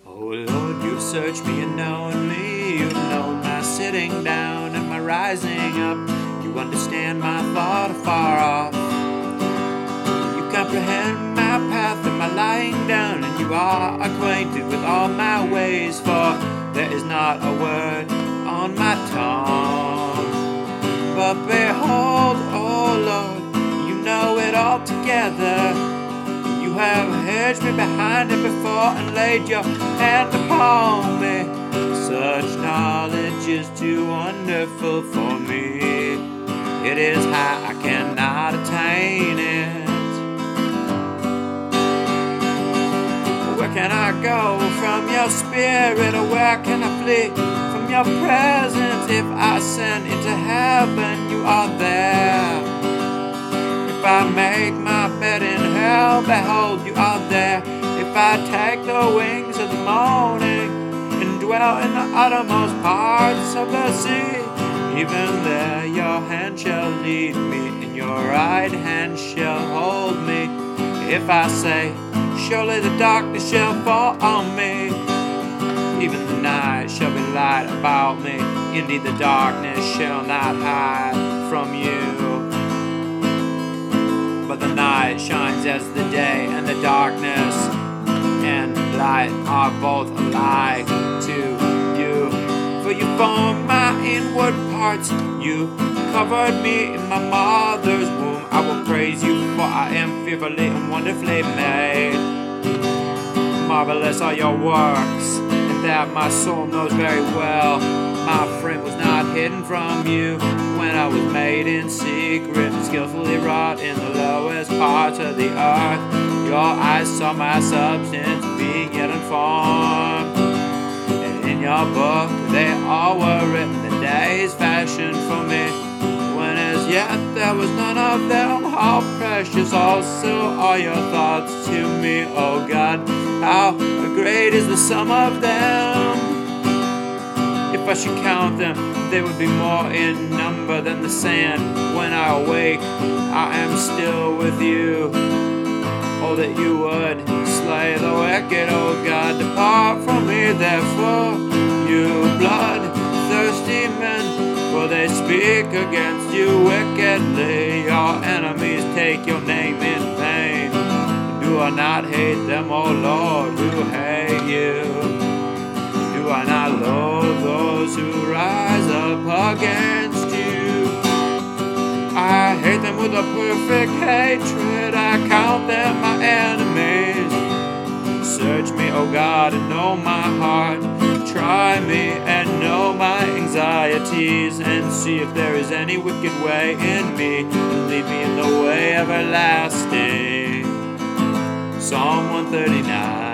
Oh Lord, you've searched me and known me. You've known my sitting down and my rising up. You understand my thought afar off. You comprehend my path and my lying down, and you are acquainted with all my ways, for there is not a word on my tongue. But behold, oh Lord, you know it all together. You have hedged me behind and before and laid your hand upon me. Such knowledge is too wonderful for me. It is high, I cannot attain it. Where can I go from your spirit, or where can I flee from your presence? If I ascend into heaven, you are there. If I make my bed in hell, behold, you are there. If I take the wings of the morning and dwell in the uttermost parts of the sea, even there your hand shall lead me, and your right hand shall hold me. If I say, surely the darkness shall fall on me, even the night shall be light about me. Indeed, the darkness shall not hide from you. But the night shines as the day, and the darkness and light are both alike to you. For you formed my inward parts, you covered me in my mother's womb. I will praise you, for I am fearfully and wonderfully made. Marvelous are your works, and that my soul knows very well. My frame was not hidden from you when I was made in secret, skillfully wrought in the lowest parts of the earth. Your eyes saw my substance being yet unformed, and in your book they all were written, the days fashioned for me, when as yet there was none of them. How precious also are your thoughts to me, O God. How great is the sum of them. If I should count them, they would be more in number than the sand. When I awake, I am still with you. Oh, that you would slay the wicked, O God. Depart from me, therefore, you bloodthirsty men, for they speak against you wickedly. Your enemies take your name in vain. Do I not hate them, O Lord, who hate you? Do I not loathe those who rise up against you? I hate them with a perfect hatred. I count them my enemies. Search me, O God, and know my heart. Try me and know my anxieties, and see if there is any wicked way in me, and lead me in the way everlasting. Psalm 139.